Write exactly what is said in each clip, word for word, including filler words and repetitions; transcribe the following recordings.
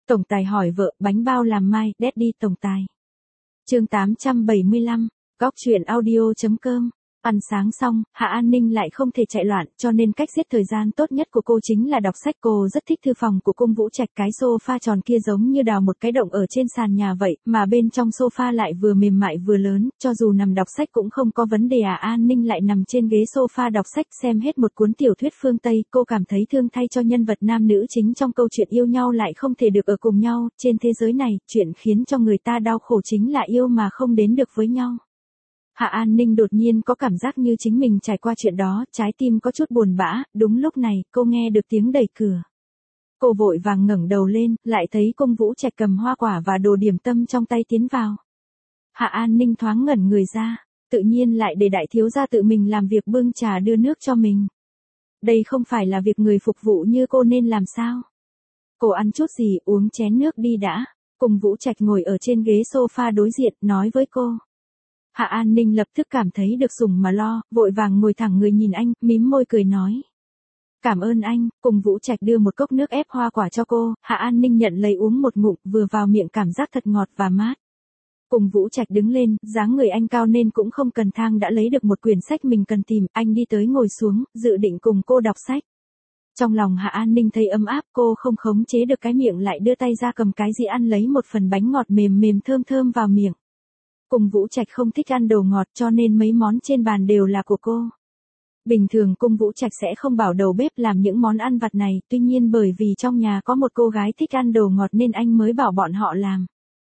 Tổng tài hỏi vợ, bánh bao làm mai, Daddy tổng tài. Chương tám trăm bảy mươi lăm, góc truyện audio.com. Ăn sáng xong, Hạ An Ninh lại không thể chạy loạn, cho nên cách giết thời gian tốt nhất của cô chính là đọc sách. Cô rất thích thư phòng của cung Vũ Trạch, cái sofa tròn kia giống như đào một cái động ở trên sàn nhà vậy, mà bên trong sofa lại vừa mềm mại vừa lớn, cho dù nằm đọc sách cũng không có vấn đề. Hạ An Ninh lại nằm trên ghế sofa đọc sách, xem hết một cuốn tiểu thuyết phương Tây. Cô cảm thấy thương thay cho nhân vật nam nữ chính trong câu chuyện yêu nhau lại không thể được ở cùng nhau. Trên thế giới này, chuyện khiến cho người ta đau khổ chính là yêu mà không đến được với nhau. Hạ An Ninh đột nhiên có cảm giác như chính mình trải qua chuyện đó, trái tim có chút buồn bã. Đúng lúc này, cô nghe được tiếng đẩy cửa. Cô vội vàng ngẩng đầu lên, lại thấy cung Vũ Trạch cầm hoa quả và đồ điểm tâm trong tay tiến vào. Hạ An Ninh thoáng ngẩn người ra, tự nhiên lại để đại thiếu gia tự mình làm việc bưng trà đưa nước cho mình. Đây không phải là việc người phục vụ như cô nên làm sao? Cô ăn chút gì, uống chén nước đi đã. Cung Vũ Trạch ngồi ở trên ghế sofa đối diện, nói với cô. Hạ An Ninh lập tức cảm thấy được sủng mà lo, vội vàng ngồi thẳng người nhìn anh, mím môi cười nói. Cảm ơn anh. Cung Vũ Trạch đưa một cốc nước ép hoa quả cho cô, Hạ An Ninh nhận lấy uống một ngụm, vừa vào miệng cảm giác thật ngọt và mát. Cung Vũ Trạch đứng lên, dáng người anh cao nên cũng không cần thang đã lấy được một quyển sách mình cần tìm, anh đi tới ngồi xuống, dự định cùng cô đọc sách. Trong lòng Hạ An Ninh thấy ấm áp, cô không khống chế được cái miệng lại đưa tay ra cầm cái gì ăn lấy một phần bánh ngọt mềm mềm thơm thơm vào miệng. Cung Vũ Trạch không thích ăn đồ ngọt cho nên mấy món trên bàn đều là của cô. Bình thường cung Vũ Trạch sẽ không bảo đầu bếp làm những món ăn vặt này, tuy nhiên bởi vì trong nhà có một cô gái thích ăn đồ ngọt nên anh mới bảo bọn họ làm.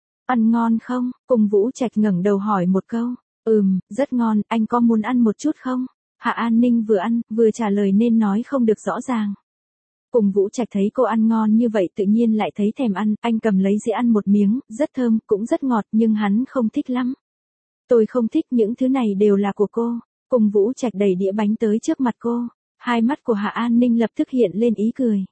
Ăn ngon không? Cung Vũ Trạch ngẩng đầu hỏi một câu. Ừm, rất ngon, anh có muốn ăn một chút không? Hạ An Ninh vừa ăn, vừa trả lời nên nói không được rõ ràng. Cung Vũ Trạch thấy cô ăn ngon như vậy tự nhiên lại thấy thèm ăn, anh cầm lấy dĩa ăn một miếng, rất thơm, cũng rất ngọt nhưng hắn không thích lắm. Tôi không thích, những thứ này đều là của cô. Cung Vũ Trạch đẩy đĩa bánh tới trước mặt cô, hai mắt của Hạ An Ninh lập tức hiện lên ý cười.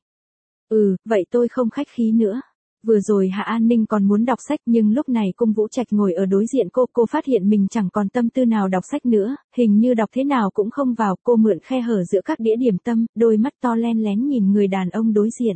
Ừ, vậy tôi không khách khí nữa. Vừa rồi Hạ An Ninh còn muốn đọc sách nhưng lúc này cung Vũ Trạch ngồi ở đối diện cô, cô phát hiện mình chẳng còn tâm tư nào đọc sách nữa, hình như đọc thế nào cũng không vào. Cô mượn khe hở giữa các đĩa điểm tâm, đôi mắt to len lén nhìn người đàn ông đối diện.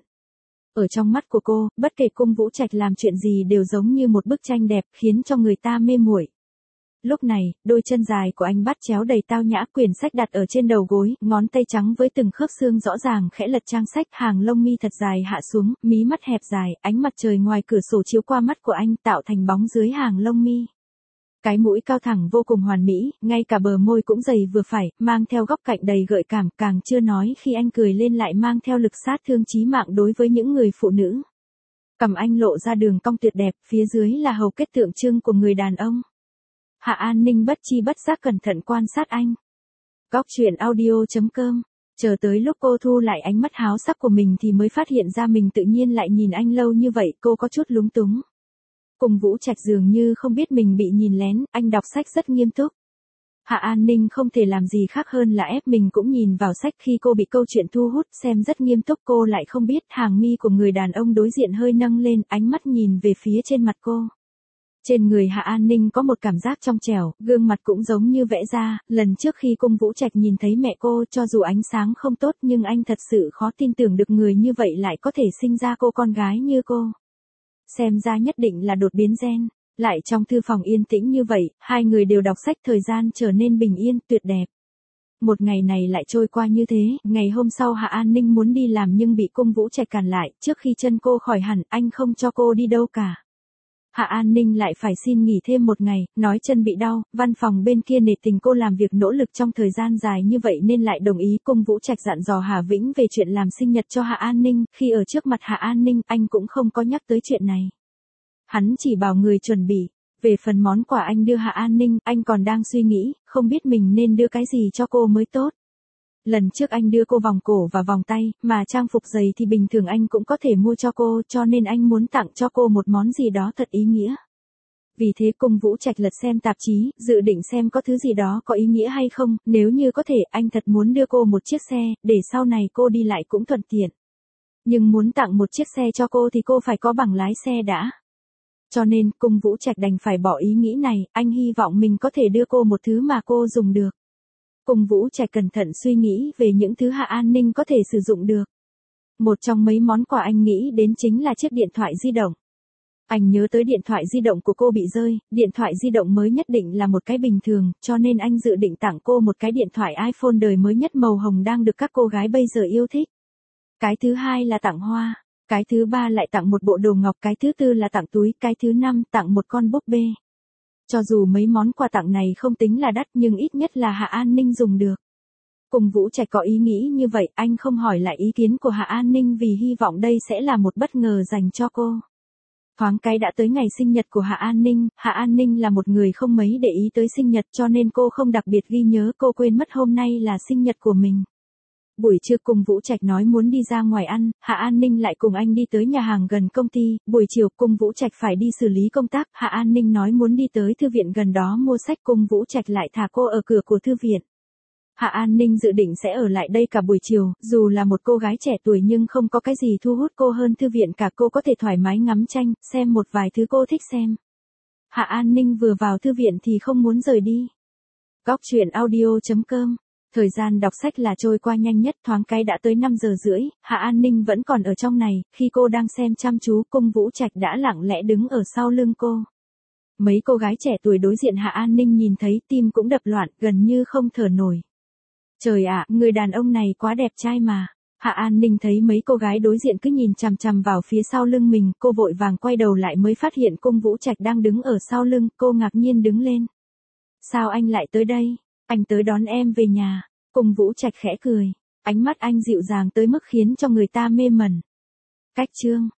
Ở trong mắt của cô, bất kể cung Vũ Trạch làm chuyện gì đều giống như một bức tranh đẹp, khiến cho người ta mê muội. Lúc này, đôi chân dài của anh bắt chéo đầy tao nhã, quyển sách đặt ở trên đầu gối, ngón tay trắng với từng khớp xương rõ ràng khẽ lật trang sách, hàng lông mi thật dài hạ xuống, mí mắt hẹp dài, ánh mặt trời ngoài cửa sổ chiếu qua mắt của anh tạo thành bóng dưới hàng lông mi. Cái mũi cao thẳng vô cùng hoàn mỹ, ngay cả bờ môi cũng dày vừa phải, mang theo góc cạnh đầy gợi cảm, càng chưa nói khi anh cười lên lại mang theo lực sát thương chí mạng đối với những người phụ nữ. Cằm anh lộ ra đường cong tuyệt đẹp, phía dưới là hầu kết tượng trưng của người đàn ông. Hạ An Ninh bất chi bất giác cẩn thận quan sát anh. Góc truyện audio.com. Chờ tới lúc cô thu lại ánh mắt háo sắc của mình thì mới phát hiện ra mình tự nhiên lại nhìn anh lâu như vậy, cô có chút lúng túng. Cung Vũ Trạch dường như không biết mình bị nhìn lén, anh đọc sách rất nghiêm túc. Hạ An Ninh không thể làm gì khác hơn là ép mình cũng nhìn vào sách. Khi cô bị câu chuyện thu hút xem rất nghiêm túc, cô lại không biết hàng mi của người đàn ông đối diện hơi nâng lên, ánh mắt nhìn về phía trên mặt cô. Trên người Hạ An Ninh có một cảm giác trong trẻo, gương mặt cũng giống như vẽ ra. Lần trước khi cung Vũ Trạch nhìn thấy mẹ cô, cho dù ánh sáng không tốt nhưng anh thật sự khó tin tưởng được người như vậy lại có thể sinh ra cô con gái như cô. Xem ra nhất định là đột biến gen. Lại trong thư phòng yên tĩnh như vậy, hai người đều đọc sách, thời gian trở nên bình yên, tuyệt đẹp. Một ngày này lại trôi qua như thế, ngày hôm sau Hạ An Ninh muốn đi làm nhưng bị cung Vũ Trạch cản lại, trước khi chân cô khỏi hẳn, anh không cho cô đi đâu cả. Hạ An Ninh lại phải xin nghỉ thêm một ngày, nói chân bị đau, văn phòng bên kia nể tình cô làm việc nỗ lực trong thời gian dài như vậy nên lại đồng ý. Cung Vũ Trạch dặn dò Hà Vĩnh về chuyện làm sinh nhật cho Hạ An Ninh, khi ở trước mặt Hạ An Ninh, anh cũng không có nhắc tới chuyện này. Hắn chỉ bảo người chuẩn bị. Về phần món quà anh đưa Hạ An Ninh, anh còn đang suy nghĩ, không biết mình nên đưa cái gì cho cô mới tốt. Lần trước anh đưa cô vòng cổ và vòng tay, mà trang phục giày thì bình thường anh cũng có thể mua cho cô, cho nên anh muốn tặng cho cô một món gì đó thật ý nghĩa. Vì thế cung Vũ Trạch lật xem tạp chí, dự định xem có thứ gì đó có ý nghĩa hay không, nếu như có thể anh thật muốn đưa cô một chiếc xe, để sau này cô đi lại cũng thuận tiện. Nhưng muốn tặng một chiếc xe cho cô thì cô phải có bằng lái xe đã. Cho nên cung Vũ Trạch đành phải bỏ ý nghĩ này, anh hy vọng mình có thể đưa cô một thứ mà cô dùng được. Cung Vũ Trạch cẩn thận suy nghĩ về những thứ Hạ An Ninh có thể sử dụng được. Một trong mấy món quà anh nghĩ đến chính là chiếc điện thoại di động. Anh nhớ tới điện thoại di động của cô bị rơi, điện thoại di động mới nhất định là một cái bình thường, cho nên anh dự định tặng cô một cái điện thoại iPhone đời mới nhất màu hồng đang được các cô gái bây giờ yêu thích. Cái thứ hai là tặng hoa, cái thứ ba lại tặng một bộ đồ ngọc, cái thứ tư là tặng túi, cái thứ năm tặng một con búp bê. Cho dù mấy món quà tặng này không tính là đắt nhưng ít nhất là Hạ An Ninh dùng được. Cùng Vũ Trạch có ý nghĩ như vậy, anh không hỏi lại ý kiến của Hạ An Ninh vì hy vọng đây sẽ là một bất ngờ dành cho cô. Thoáng cái đã tới ngày sinh nhật của Hạ An Ninh, Hạ An Ninh là một người không mấy để ý tới sinh nhật cho nên cô không đặc biệt ghi nhớ, cô quên mất hôm nay là sinh nhật của mình. Buổi trưa cùng Vũ Trạch nói muốn đi ra ngoài ăn, Hạ An Ninh lại cùng anh đi tới nhà hàng gần công ty, buổi chiều cùng Vũ Trạch phải đi xử lý công tác, Hạ An Ninh nói muốn đi tới thư viện gần đó mua sách, cùng Vũ Trạch lại thả cô ở cửa của thư viện. Hạ An Ninh dự định sẽ ở lại đây cả buổi chiều, dù là một cô gái trẻ tuổi nhưng không có cái gì thu hút cô hơn thư viện cả, cô có thể thoải mái ngắm tranh, xem một vài thứ cô thích xem. Hạ An Ninh vừa vào thư viện thì không muốn rời đi. Góc truyện audio chấm com. Thời gian đọc sách là trôi qua nhanh nhất, thoáng cái đã tới năm giờ rưỡi, Hạ An Ninh vẫn còn ở trong này, khi cô đang xem chăm chú, cung Vũ Trạch đã lặng lẽ đứng ở sau lưng cô. Mấy cô gái trẻ tuổi đối diện Hạ An Ninh nhìn thấy tim cũng đập loạn, gần như không thở nổi. Trời ạ, người đàn ông này quá đẹp trai mà. Hạ An Ninh thấy mấy cô gái đối diện cứ nhìn chằm chằm vào phía sau lưng mình, cô vội vàng quay đầu lại mới phát hiện cung Vũ Trạch đang đứng ở sau lưng, cô ngạc nhiên đứng lên. Sao anh lại tới đây? Anh tới đón em về nhà. Cung Vũ Trạch khẽ cười. Ánh mắt anh dịu dàng tới mức khiến cho người ta mê mẩn. Cách chương.